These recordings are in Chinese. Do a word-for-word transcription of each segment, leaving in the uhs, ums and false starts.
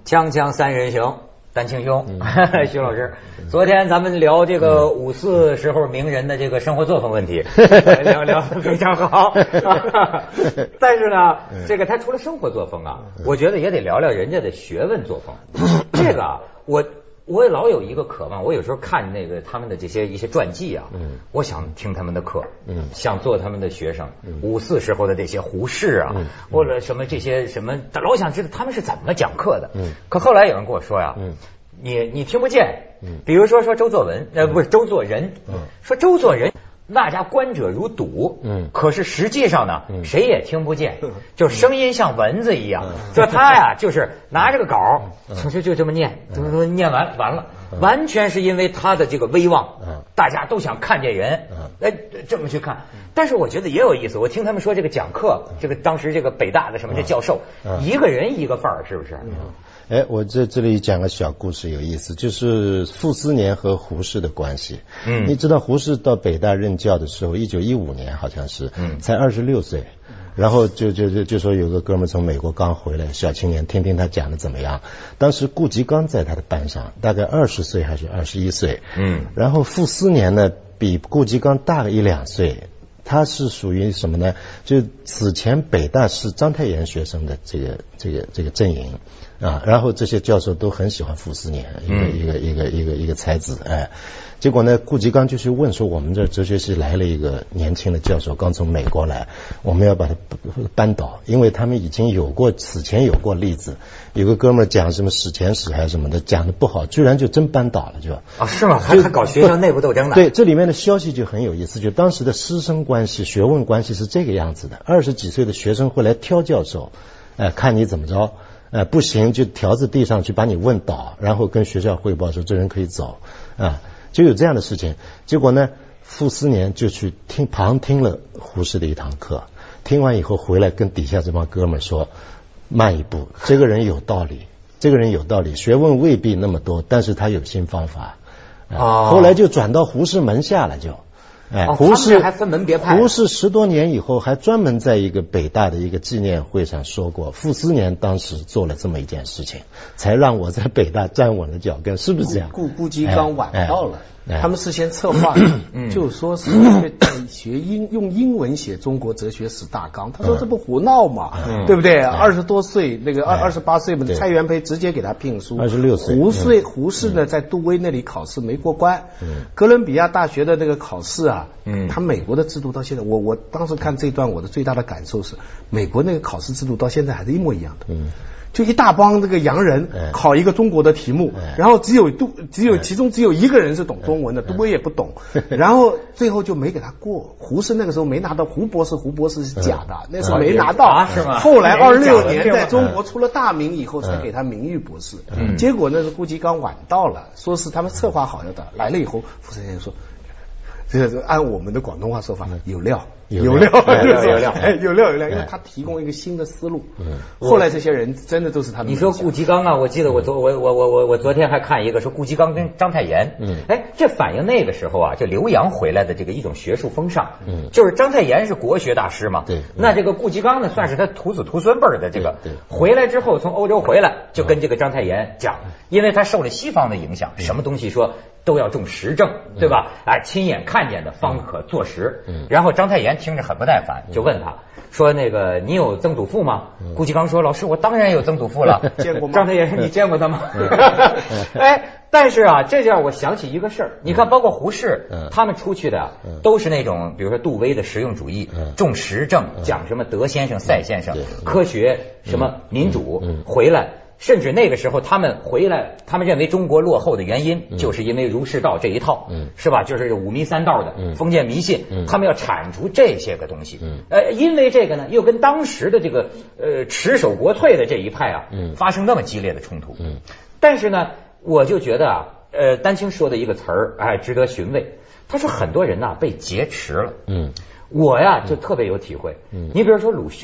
锵锵三人行，丹青兄，嗯、徐老师，昨天咱们聊这个五四时候名人的这个生活作风问题，嗯、聊聊得非常好。但是呢，这个他除了生活作风啊，我觉得也得聊聊人家的学问作风。这个啊，我。我也老有一个渴望，我有时候看那个他们的这些一些传记啊，嗯，我想听他们的课，嗯，想做他们的学生，嗯，五四时候的这些胡适啊，嗯，或者什么这些什么，老想知道他们是怎么讲课的，嗯，可后来有人跟我说呀，嗯，你你听不见，嗯，比如说说周作文，呃，不是周作人，嗯，说周作人。那家观者如堵，嗯，可是实际上呢，嗯、谁也听不见，就声音像蚊子一样。嗯、就他呀，就是拿这个稿，就就就这么念，怎么说念完完了，嗯、完全是因为他的这个威望，嗯、大家都想看见人，哎、嗯，这么去看。但是我觉得也有意思，我听他们说这个讲课，这个当时这个北大的什么这教授，嗯、一个人一个范儿，是不是？嗯哎，我在这里讲个小故事，有意思，就是傅斯年和胡适的关系。嗯，你知道胡适到北大任教的时候，一九一五年好像是，嗯，才二十六岁，然后就就就就说有个哥们从美国刚回来，小青年，听听他讲的怎么样。当时顾颉刚在他的班上，大概二十岁还是二十一岁，嗯，然后傅斯年呢比顾颉刚大了一两岁。他是属于什么呢？就此前北大是章太炎学生的这个这个这个阵营啊，然后这些教授都很喜欢傅斯年，一个、嗯、一个一个一个一个才子，哎，结果呢，顾颉刚就去问说，我们这哲学系来了一个年轻的教授，刚从美国来，我们要把他扳倒，因为他们已经有过此前有过例子，有个哥们儿讲什么史前史还是什么的，讲的不好，居然就真扳倒了，就啊是吗？还还搞学校内部斗争呢？ 对，这里面的消息就很有意思，就当时的师生关系、学问关系是这个样子的。二十几岁的学生会来挑教授，哎、呃，看你怎么着，呃，不行就条子递上去把你问倒，然后跟学校汇报说这人可以走，啊、呃，就有这样的事情。结果呢，傅斯年就去听旁听了胡适的一堂课，听完以后回来跟底下这帮哥们说，慢一步，这个人有道理，这个人有道理，学问未必那么多，但是他有新方法。呃、哦，后来就转到胡适门下了就。哎，胡适还分门别派。 胡适十多年以后，还专门在一个北大的一个纪念会上说过，傅斯年当时做了这么一件事情，才让我在北大站稳了脚跟，是不是这样？ 顾顾颉刚晚到了，哎哎、他们事先策划，嗯、就说是学英用英文写中国哲学史大纲。他说这不胡闹嘛，嗯、对不对？二十、嗯、多岁，那个二二十八岁嘛，蔡元培直接给他聘书。 二十六岁。 胡适、嗯、胡适呢，在杜威那里考试没过关，嗯、哥伦比亚大学的那个考试啊。嗯，他美国的制度到现在，我我当时看这段，我的最大的感受是，美国那个考试制度到现在还是一模一样的。嗯，就一大帮这个洋人考一个中国的题目，哎、然后只有杜只有其中只有一个人是懂中文的，杜威也不懂，然后最后就没给他过。胡适那个时候没拿到，胡博士胡博士是假的，嗯、那时候没拿到， 啊、是吗？ 后来二六年在中国出了大名以后，才给他名誉博士。嗯，结果那是顾颉刚晚到了，说是他们策划好了的，来了以后，傅斯年说。这个按我们的广东话说法，有料，有料，有料，有料，有料，有料，因为他提供一个新的思路。嗯，后来这些人真的都是他的。 你说顾颉刚啊，我记得我昨我我我我我昨天还看一个说顾颉刚跟章太炎，嗯，哎，这反映那个时候啊，就留洋回来的这个一种学术风尚。嗯，就是章太炎是国学大师嘛，对，那这个顾颉刚呢，算是他徒子徒孙辈的这个，回来之后从欧洲回来，就跟这个章太炎讲，因为他受了西方的影响，什么东西说。都要重实证，对吧？哎，亲眼看见的方可坐实。嗯，然后章太炎听着很不耐烦，就问他说：“那个你有曾祖父吗？”顾颉刚说：“老师，我当然有曾祖父了。” 见过吗？ 章太炎说：“你见过他吗？”哎，但是啊，这就让我想起一个事儿。你看，包括胡适，他们出去的都是那种，比如说杜威的实用主义，重实证，讲什么德先生、赛先生，科学什么民主，回来。甚至那个时候，他们回来，他们认为中国落后的原因，嗯、就是因为儒释道这一套，嗯、是吧？就是五迷三道的、嗯、封建迷信，嗯、他们要铲除这些个东西。嗯、呃，因为这个呢，又跟当时的这个呃持守国退的这一派啊，嗯、发生那么激烈的冲突。嗯、但是呢，我就觉得啊，呃，丹青说的一个词儿，哎，值得寻味。他说很多人呐、啊、被劫持了。嗯。我呀就特别有体会，嗯，你比如说鲁迅，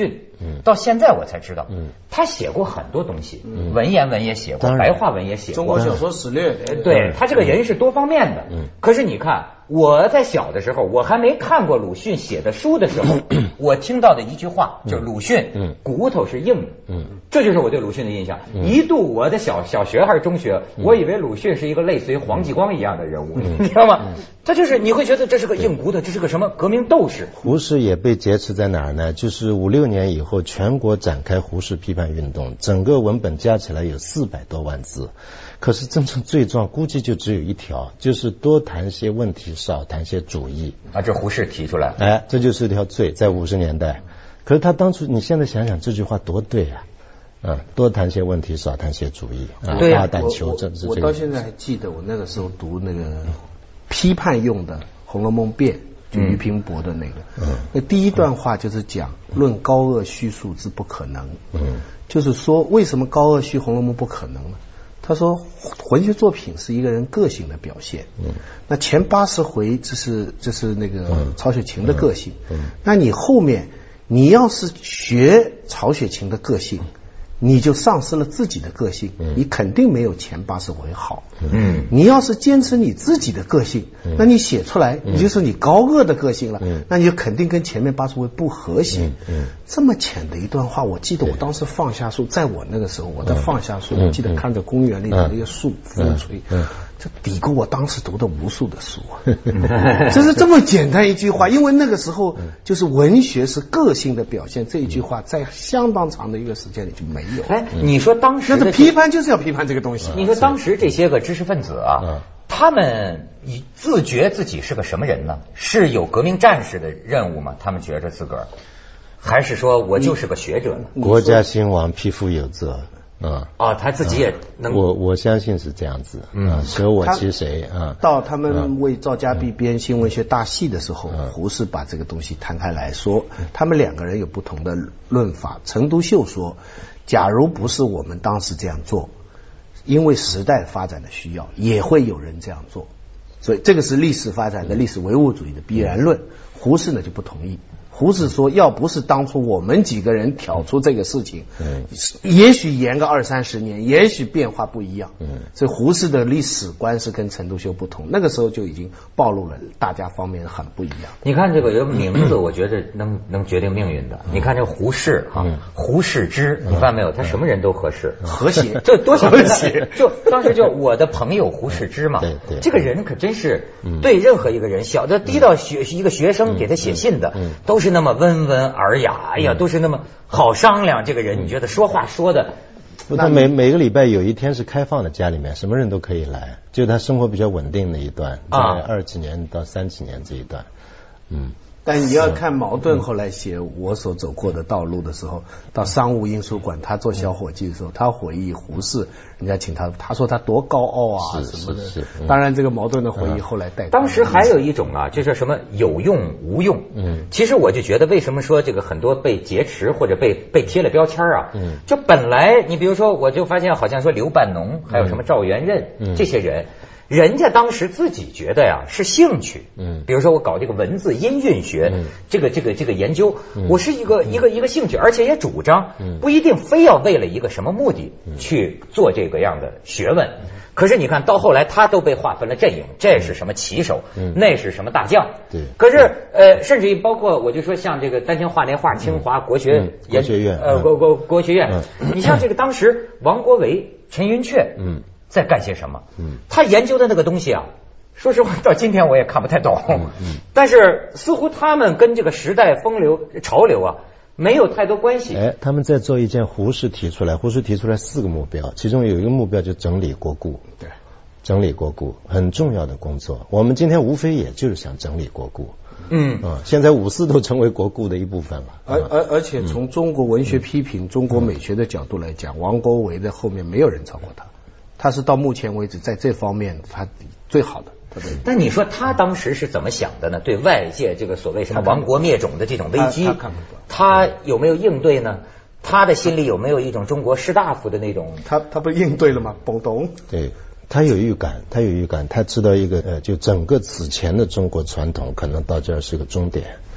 到现在我才知道，他写过很多东西，文言文也写过，白话文也写过， 中国小说史略， 对，他这个人是多方面的。可是你看，我在小的时候，我还没看过鲁迅写的书的时候，我听到的一句话就是鲁迅骨头是硬的，这就是我对鲁迅的印象。一度我的小小学还是中学，我以为鲁迅是一个类似于黄继光一样的人物，你知道吗？他就是你会觉得这是个硬骨头，这是个什么革命斗士。 胡适也被劫持在哪儿呢？就是五六年以后，全国展开胡适批判运动，整个文本加起来有四百多万字。可是真正罪状估计就只有一条，就是多谈些问题，少谈些主义啊。这胡适提出来， 哎，这就是一条罪，在五十年代。可是他当初，你现在想想这句话多对啊！嗯，多谈些问题，少谈些主义啊。 对大胆求证是这个。 我到现在还记得，我那个时候读那个批判用的《红楼梦变》，就俞平伯的那个，嗯，那第一段话就是讲论高恶虚数之不可能，嗯，就是说为什么高恶虚《红楼梦》不可能呢？他说，文学作品是一个人个性的表现。嗯，那前八十回这是这是那个曹雪芹的个性。嗯，那你后面你要是学曹雪芹的个性，你就丧失了自己的个性，嗯、你肯定没有前八十回好。嗯，你要是坚持你自己的个性，嗯、那你写出来，你就是你高恶的个性了。嗯，那你就肯定跟前面八十回不和谐。嗯，嗯这么浅的一段话，我记得我当时放下书，在我那个时候，我在放下书，嗯、我记得看着公园里的那些树风吹。嗯嗯这抵过我当时读的无数的书啊！就是这么简单一句话，因为那个时候就是文学是个性的表现，这一句话在相当长的一个时间里就没有。 哎，你说当时的批判就是要批判这个东西。 你说当时这些个知识分子啊，他们自觉自己是个什么人呢？是有革命战士的任务吗？他们觉着自个儿，还是说我就是个学者呢？ 国家兴亡，匹夫有责。 啊、哦，他自己也能， 我我相信是这样子。嗯，舍我其谁啊？ 到他们为赵家弼编新文学大系的时候，嗯、胡适把这个东西摊开来说，他们两个人有不同的论法。陈独秀说，假如不是我们当时这样做，因为时代发展的需要，也会有人这样做。所以这个是历史发展的历史唯物主义的必然论。胡适呢就不同意。胡适说，要不是当初我们几个人挑出这个事情，嗯，也许延个二三十年，也许变化不一样。嗯，所以胡适的历史观是跟陈独秀不同，那个时候就已经暴露了大家方面很不一样。 你看这个有名字，我觉得能能决定命运的。你看这胡适哈、啊，胡适之，你发现没有？他什么人都合适， 和谐， 这多和谐。就当时就我的朋友胡适之嘛，对对，这个人可真是对任何一个人，小的低到学一个学生给他写信的，都是那么温文尔雅，哎呀，都是那么好商量。这个人，你觉得说话说的？ 他每每个礼拜有一天是开放的，家里面什么人都可以来，就他生活比较稳定的一段，在二几年到三几年这一段，嗯。 但你要看茅盾后来写我所走过的道路的时候，到商务印书馆他做小伙计的时候，他回忆胡适，人家请他，他说他多高傲啊什么的。是是是当然这个茅盾的回忆后来带。 当时还有一种啊，就是什么有用无用。嗯，其实我就觉得为什么说这个很多被劫持或者被被贴了标签啊，嗯，就本来你比如说我就发现好像说刘半农还有什么赵元任、嗯、这些人。人家当时自己觉得呀是兴趣，嗯，比如说我搞这个文字音韵学，嗯，这个这个这个研究，嗯、我是一个、嗯、一个一个兴趣，而且也主张，嗯，不一定非要为了一个什么目的去做这个样的学问。嗯、可是你看到后来，他都被划分了阵营，这是什么旗手，嗯，那是什么大将，对。可是呃，甚至于包括我就说像这个丹青画那画，清华国学、 嗯、国学院， 呃国国国学院，嗯、你像这个当时王国维、陈寅恪，嗯。在干些什么？嗯，他研究的那个东西啊，说实话，到今天我也看不太懂。嗯嗯，但是似乎他们跟这个时代风流潮流啊没有太多关系。 哎，他们在做一件胡适提出来，胡适提出来四个目标，其中有一个目标就整理国故。对，整理国故很重要的工作。我们今天无非也就是想整理国故。嗯啊，现在五四都成为国故的一部分了。 而而而且从中国文学批评、嗯、中国美学的角度来讲，王国维的后面没有人超过他。他是到目前为止在这方面他最好的。 但你说他当时是怎么想的呢？对外界这个所谓什么亡国灭种的这种危机，他, 他, 他有没有应对呢？他的心里有没有一种中国士大夫的那种？ 他他不应对了吗？蹦懂。 对，他有预感，他有预感，他知道一个呃，就整个此前的中国传统可能到这儿是个终点。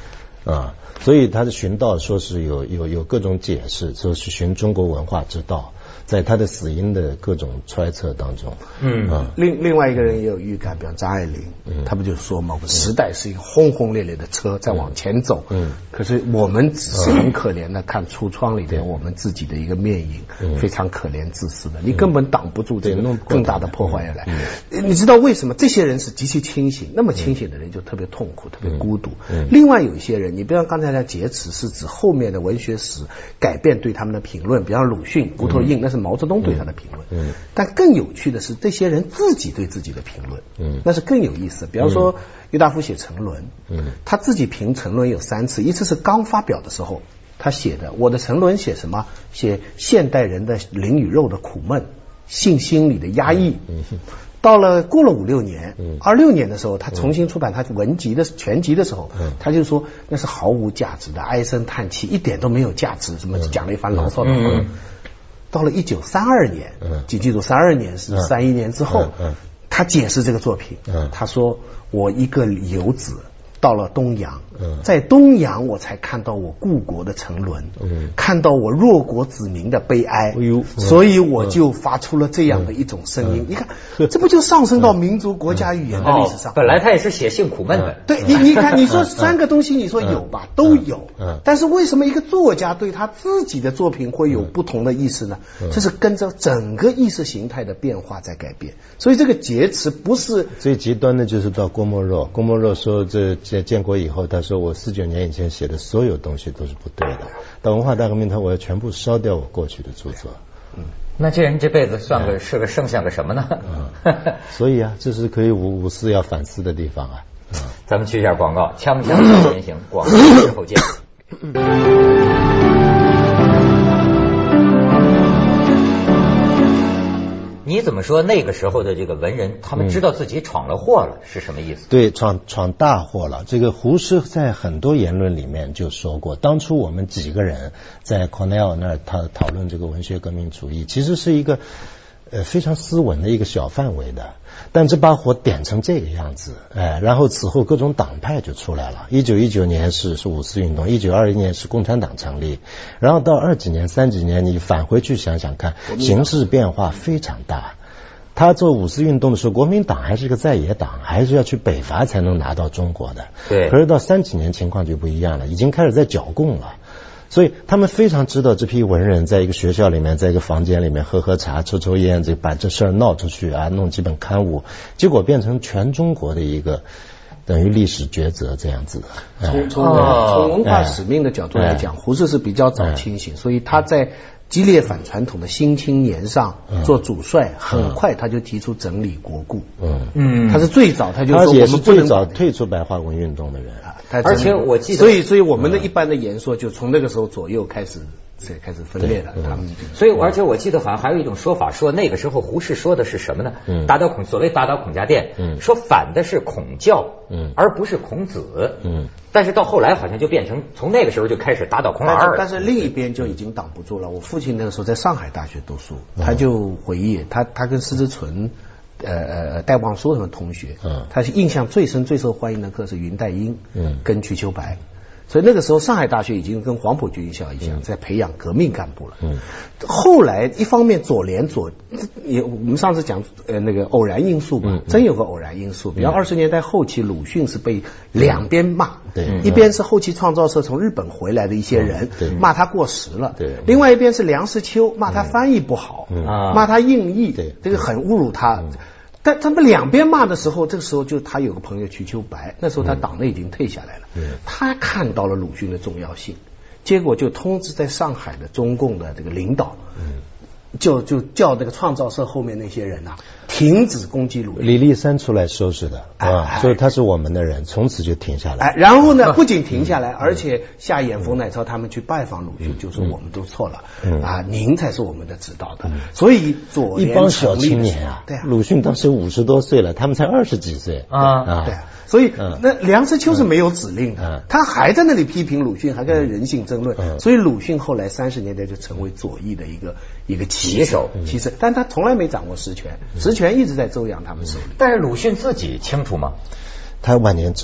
啊，所以他的寻道说是有有有各种解释，说是寻中国文化之道。在他的死因的各种揣测当中， 嗯，啊、另另外一个人也有预感，比方张爱玲，嗯，他不就说嘛，时代是一个轰轰烈烈的车在往前走，嗯，可是我们只是很可怜的看橱窗里面我们自己的一个面影，嗯、非常可怜自私的，你根本挡不住这个更大的破坏而来。嗯、你知道为什么这些人是极其清醒？那么清醒的人就特别痛苦，特别孤独。嗯、另外有一些人，你比方刚才的劫持是指后面的文学史改变对他们的评论，比方鲁迅、骨头硬，那是毛泽东对他的评论，嗯，但更有趣的是这些人自己对自己的评论，嗯，那是更有意思。比方说郁达夫写沉沦，嗯，他自己评沉沦有三次，一次是刚发表的时候他写的，我的沉沦写什么？写现代人的灵与肉的苦闷，性心理的压抑。嗯，到了过了五六年，二六年的时候，他重新出版他文集的全集的时候，他就说那是毫无价值的，唉声叹气，一点都没有价值，什么讲了一番牢骚的话。嗯，到了一九三二年，请记住，三二年是三一年之后，他解释这个作品，他说我一个游子到了东洋，在东洋我才看到我故国的沉沦，看到我弱国子民的悲哀，所以我就发出了这样的一种声音。你看，这不就上升到民族国家语言的历史上？ 本来他也是写性苦闷的。 对，你你看，你说三个东西，你说有吧，都有。但是为什么一个作家对他自己的作品会有不同的意思呢？这是跟着整个意识形态的变化在改变。所以这个劫持不是最极端的，就是到郭沫若。郭沫若说这在建国以后，他说我四九年以前写的所有东西都是不对的，到文化大革命他我要全部烧掉我过去的著作。 嗯，那这人这辈子算个是个剩下个什么呢？ 嗯，所以啊，这是可以五五四要反思的地方啊。 嗯，咱们去一下广告，锵锵三人行，广告之后见。你怎么说那个时候的这个文人，他们知道自己闯了祸了，嗯、是什么意思？ 对，闯闯大祸了。这个胡适在很多言论里面就说过，当初我们几个人在 Cornell 那儿讨讨论这个文学革命主义，其实是一个呃非常斯文的一个小范围的。但这把火点成这个样子，哎，然后此后各种党派就出来了。一九一九年是是五四运动，一九二一年是共产党成立，然后到二几年、三几年，你返回去想想看，形势变化非常大。他做五四运动的时候，国民党还是个在野党，还是要去北伐才能拿到中国的。 对。 可是到三几年情况就不一样了，已经开始在剿共了。所以他们非常知道这批文人在一个学校里面，在一个房间里面喝喝茶、抽抽烟，这把这事儿闹出去啊，弄几本刊物，结果变成全中国的一个等于历史抉择这样子的。 从从从文化使命的角度来讲，胡适是比较早清醒，所以他在激烈反传统的新青年上做主帅，很快他就提出整理国故。嗯嗯，他是最早，他就说我们不能， 他也是最早退出白话文运动的人。 而且我记得， 所以所以我们的一般的言说就从那个时候左右开始开始分裂了。他们所以而且我记得好像还有一种说法，说那个时候胡适说的是什么呢？嗯，打倒孔，所谓打倒孔家店，嗯，说反的是孔教，嗯，而不是孔子，嗯。但是到后来好像就变成从那个时候就开始打倒孔老二， 但是另一边就已经挡不住了。我父亲那个时候在上海大学读书，他就回忆他他跟施之存、呃呃戴望舒他们同学，嗯，他是印象最深、最受欢迎的课是云代英，嗯，跟瞿秋白。所以那个时候上海大学已经跟黄埔军校一样在培养革命干部了。嗯，后来一方面左联左也我们上次讲呃那个偶然因素吧，嗯、真有个偶然因素。比方二十年代后期，鲁迅是被两边骂，对、嗯，一边是后期创造社从日本回来的一些人、嗯、骂他过时了，对，另外一边是梁实秋骂他翻译不好，嗯、骂他硬译，对，这个很侮辱他。嗯，但他们两边骂的时候，这个时候就他有个朋友瞿秋白，那时候他党内已经退下来了，嗯、他看到了鲁迅的重要性，结果就通知在上海的中共的这个领导，嗯、就就叫这个创造社后面那些人呐、啊，停止攻击鲁迅。 李立三出来收拾的，啊，哎、所以他是我们的人，从此就停下来。 哎，然后呢，不仅停下来，嗯、而且夏衍、冯乃超他们去拜访鲁迅，嗯、就说我们都错了，嗯、啊，您才是我们的指导的。嗯、所以左一帮小青年啊， 对啊， 鲁迅当时五十多岁了，他们才二十几岁啊，啊对啊。所以，嗯、那梁实秋是没有指令的，嗯、他还在那里批评鲁迅，还跟人性争论。嗯、所以鲁迅后来三十年代就成为左翼的一个一个旗手，其实，但他从来没掌握实权，实权一直在周扬他们手里。 但是鲁迅自己清楚吗？ 他晚年知道，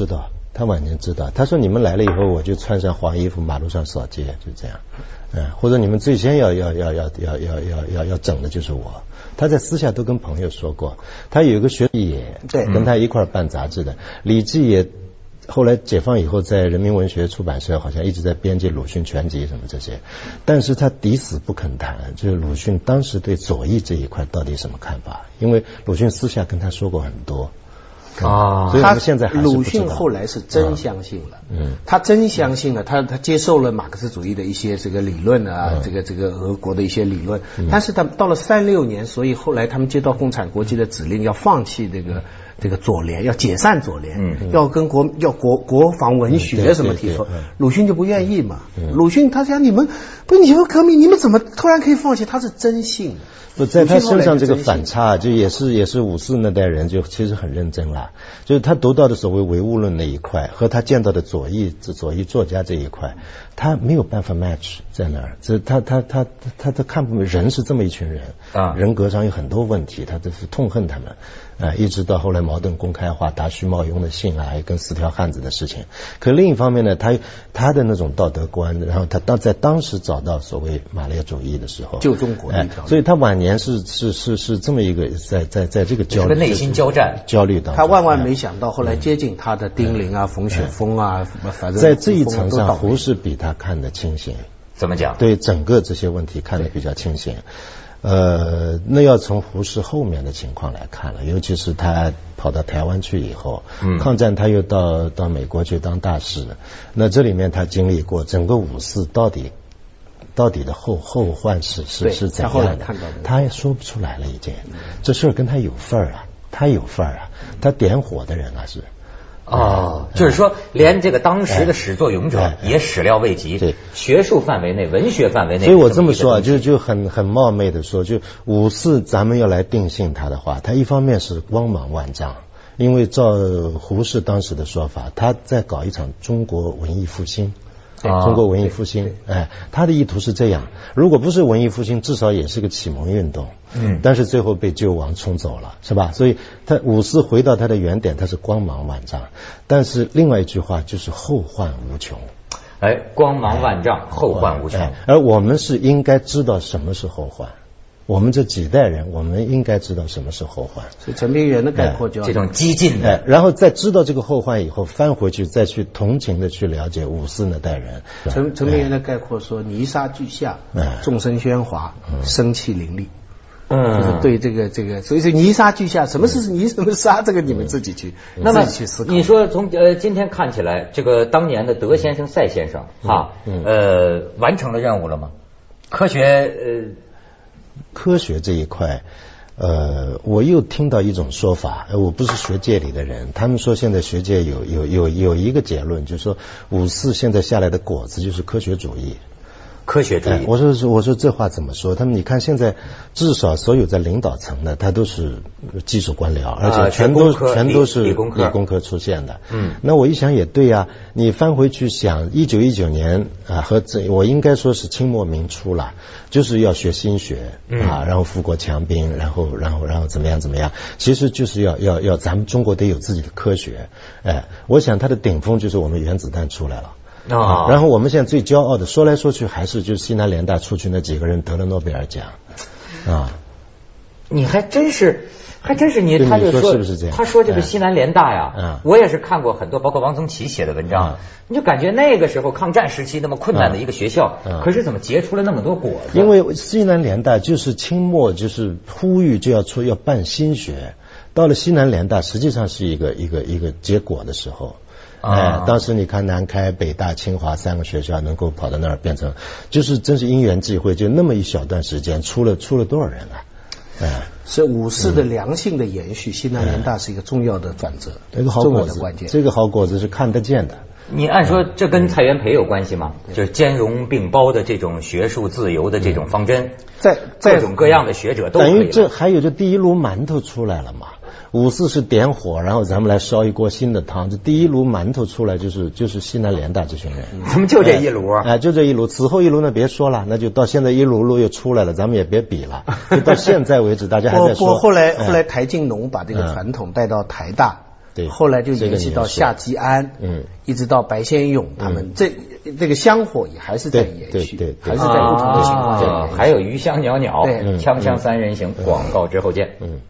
他晚年知道，他说你们来了以后，我就穿上黄衣服，马路上扫街，就这样，嗯，或者你们最先要要要要要要要要要整的就是我。他在私下都跟朋友说过，他有一个学弟也对跟他一块办杂志的，李济也后来解放以后在人民文学出版社好像一直在编辑鲁迅全集什么这些，但是他抵死不肯谈，就是鲁迅当时对左翼这一块到底什么看法，因为鲁迅私下跟他说过很多。 啊， 所以我们现在还是不知道。 鲁迅后来是真相信了，嗯，他真相信了，他他接受了马克思主义的一些这个理论啊，嗯、这个这个俄国的一些理论，嗯、但是他到了三六年，所以后来他们接到共产国际的指令，要放弃这个这个左联，要解散左联，嗯，要跟国要国国防文学什么提出，嗯、鲁迅就不愿意嘛。嗯、鲁迅他讲你们不是你们革命，你们怎么突然可以放弃？他是真信的。 不在他身上这个反差，就也是也是五四那代人就其实很认真了，就是他读到的所谓唯物论那一块和他见到的左翼左翼作家这一块，他没有办法 match 在那儿，这他他他他他看不明人是这么一群人啊，人格上有很多问题，他都是痛恨他们。啊，一直到后来茅盾公开化、达须冒庸的信啊，跟四条汉子的事情。可另一方面呢，他他的那种道德观，然后他当在当时找到所谓马列主义的时候， 救中国的一条路， 哎，所以他晚年是是是是这么一个在在在这个焦虑、 内心交战、 焦虑当中。 他万万没想到，后来接近他的丁玲啊、冯雪峰啊，反正在这一层上，胡适比他看得清醒。 怎么讲？ 对整个这些问题看得比较清醒。呃，那要从胡适后面的情况来看了，尤其是他跑到台湾去以后，嗯，抗战他又到到美国去当大使，那这里面他经历过整个五四到底到底的后后患是是是怎样的，他也说不出来了已经，这事儿跟他有份儿啊，他有份儿啊，他点火的人啊是。 哦，就是说，连这个当时的始作俑者也始料未及。对，学术范围内、文学范围内， 所以我这么说啊，就就很很冒昧的说，就五四咱们要来定性他的话，他一方面是光芒万丈，因为照胡适当时的说法，他在搞一场中国文艺复兴。中国文艺复兴，哎，他的意图是这样，如果不是文艺复兴，至少也是个启蒙运动，嗯，但是最后被救亡冲走了，是吧？所以他五四回到他的原点，他是光芒万丈，但是另外一句话就是后患无穷。 哎，光芒万丈，后患无穷。 哎，而我们是应该知道什么是后患。我们这几代人，我们应该知道什么是后患。 所以陈平原的概括叫、 哎、这种激进的、 哎，然后在知道这个后患以后，翻回去再去同情的去了解五四那代人。 陈陈平原的概括说：泥沙俱下，哎、众生喧哗，嗯、生气凌厉。嗯，就是对这个这个，所以说泥沙俱下，什么是泥，什么是沙，这个你们自己去， 嗯、那么自己去思考。 你说从呃今天看起来，这个当年的德先生、赛先生哈，嗯嗯、呃，完成了任务了吗？科学呃。 科学这一块，呃，我又听到一种说法，我不是学界里的人，他们说现在学界有有有有一个结论，就是说五四现在下来的果子就是科学主义。 科学主义， 哎、我说我说这话怎么说？他们你看现在至少所有在领导层的，他都是技术官僚，而且全都、 啊、 全都是理工科理工科出现的。嗯，那我一想也对呀、啊，你翻回去想，一九一九年啊，和这我应该说是清末民初了，就是要学新学啊，然后富国强兵，然后然后然后怎么样怎么样，其实就是要要要咱们中国得有自己的科学。哎，我想它的顶峰就是我们原子弹出来了。啊，然后我们现在最骄傲的，说来说去还是就是西南联大出去那几个人得了诺贝尔奖，啊， 你还真是，还真是你，他就说， 说是不是这样？ 他说这个西南联大呀，嗯，我也是看过很多，包括王宗奇写的文章，嗯、你就感觉那个时候抗战时期那么困难的一个学校，嗯、可是怎么结出了那么多果子？ 因为西南联大就是清末就是呼吁就要出要办新学，到了西南联大实际上是一个一个一个结果的时候。哎，当时你看南开、北大、清华三个学校能够跑到那儿变成，就是真是因缘际会，就那么一小段时间，出了出了多少人啊？哎， 是五四的良性的延续，西南联大是一个重要的转折， 这个好果子，这个好果子是看得见的。 你按说这跟蔡元培有关系吗？嗯、就是兼容并包的这种学术自由的这种方针， 在各种各样的学者都可以。 等于这还有这第一炉馒头出来了嘛？五四是点火，然后咱们来烧一锅新的汤。这第一炉馒头出来就是就是西南联大这群人， 他们就这一炉啊、 哎，就这一炉。此后一炉呢别说了，那就到现在一炉炉又出来了，咱们也别比了。就到现在为止，大家还在说。 不过后来后来台静农把这个传统带到台大。 对， 后来就延续到夏季安，嗯，一直到白先勇他们，这这个香火也还是在延续， 对对， 还是在不同的情况下。 还有余香袅袅， 对， 锵锵三人行，广告之后见。嗯。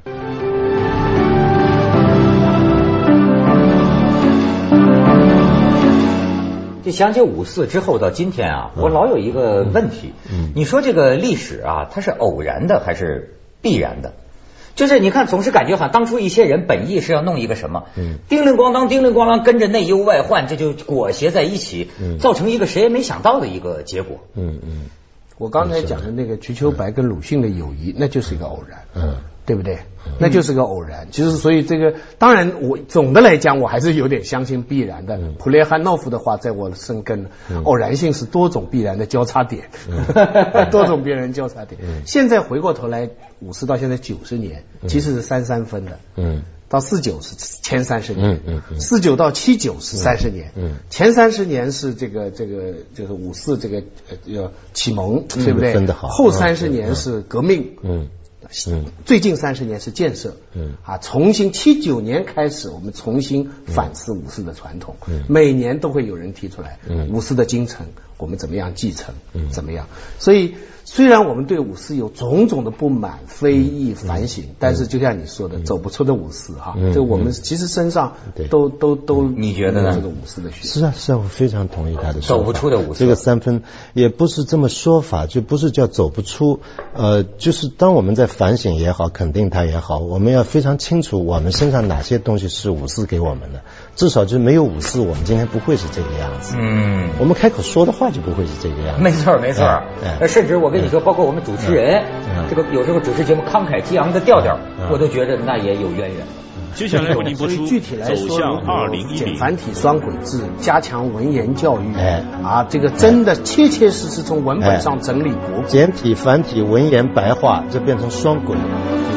就想起五四之后到今天啊，我老有一个问题，嗯，你说这个历史啊，它是偶然的还是必然的？就是你看，总是感觉好像当初一些人本意是要弄一个什么，嗯，叮铃咣当，叮铃咣当，跟着内忧外患，这就裹挟在一起，嗯，造成一个谁也没想到的一个结果。嗯嗯， 我刚才讲的那个瞿秋白跟鲁迅的友谊，那就是一个偶然，嗯，对不对？那就是个偶然。其实，所以这个当然，我总的来讲，我还是有点相信必然的。普列汉诺夫的话在我的生根，偶然性是多种必然的交叉点，多种必然交叉点。现在回过头来，五四到现在九十年，其实是三三分的。嗯。到四九是前三十年，嗯嗯，四九到七九是三十年，嗯，前三十年是这个这个就是五四这个呃启蒙，对不对？分得好。后三十年是革命，嗯。嗯，最近三十年是建设，嗯啊，重新七九年开始，我们重新反思五四的传统，嗯，每年都会有人提出来，嗯，五四的精神我们怎么样继承，嗯，怎么样？所以虽然我们对五四有种种的不满、非议、反省，嗯，但是就像你说的，嗯，走不出的五四哈，嗯，就我们其实身上都都都， 你觉得呢？ 这个五四的血是啊是啊，我非常同意他的说法。 走不出的五四， 这个三分也不是这么说法，就不是叫走不出，呃，就是当我们在反省也好，肯定它也好，我们要非常清楚我们身上哪些东西是五四给我们的，至少就没有五四，我们今天不会是这个样子。嗯，我们开口说的话就不会是这个样子。 没错没错，哎，甚至我跟你说，包括我们主持人，嗯，这个有时候主持节目慷慨激昂的调调，嗯，我都觉得那也有渊源。 接下来为您播出具体来说， 走向二零一零， 简繁体双轨制，加强文言教育，哎啊，这个真的切切实实从文本上整理国。 简体、繁体、文言、白话，这变成双轨。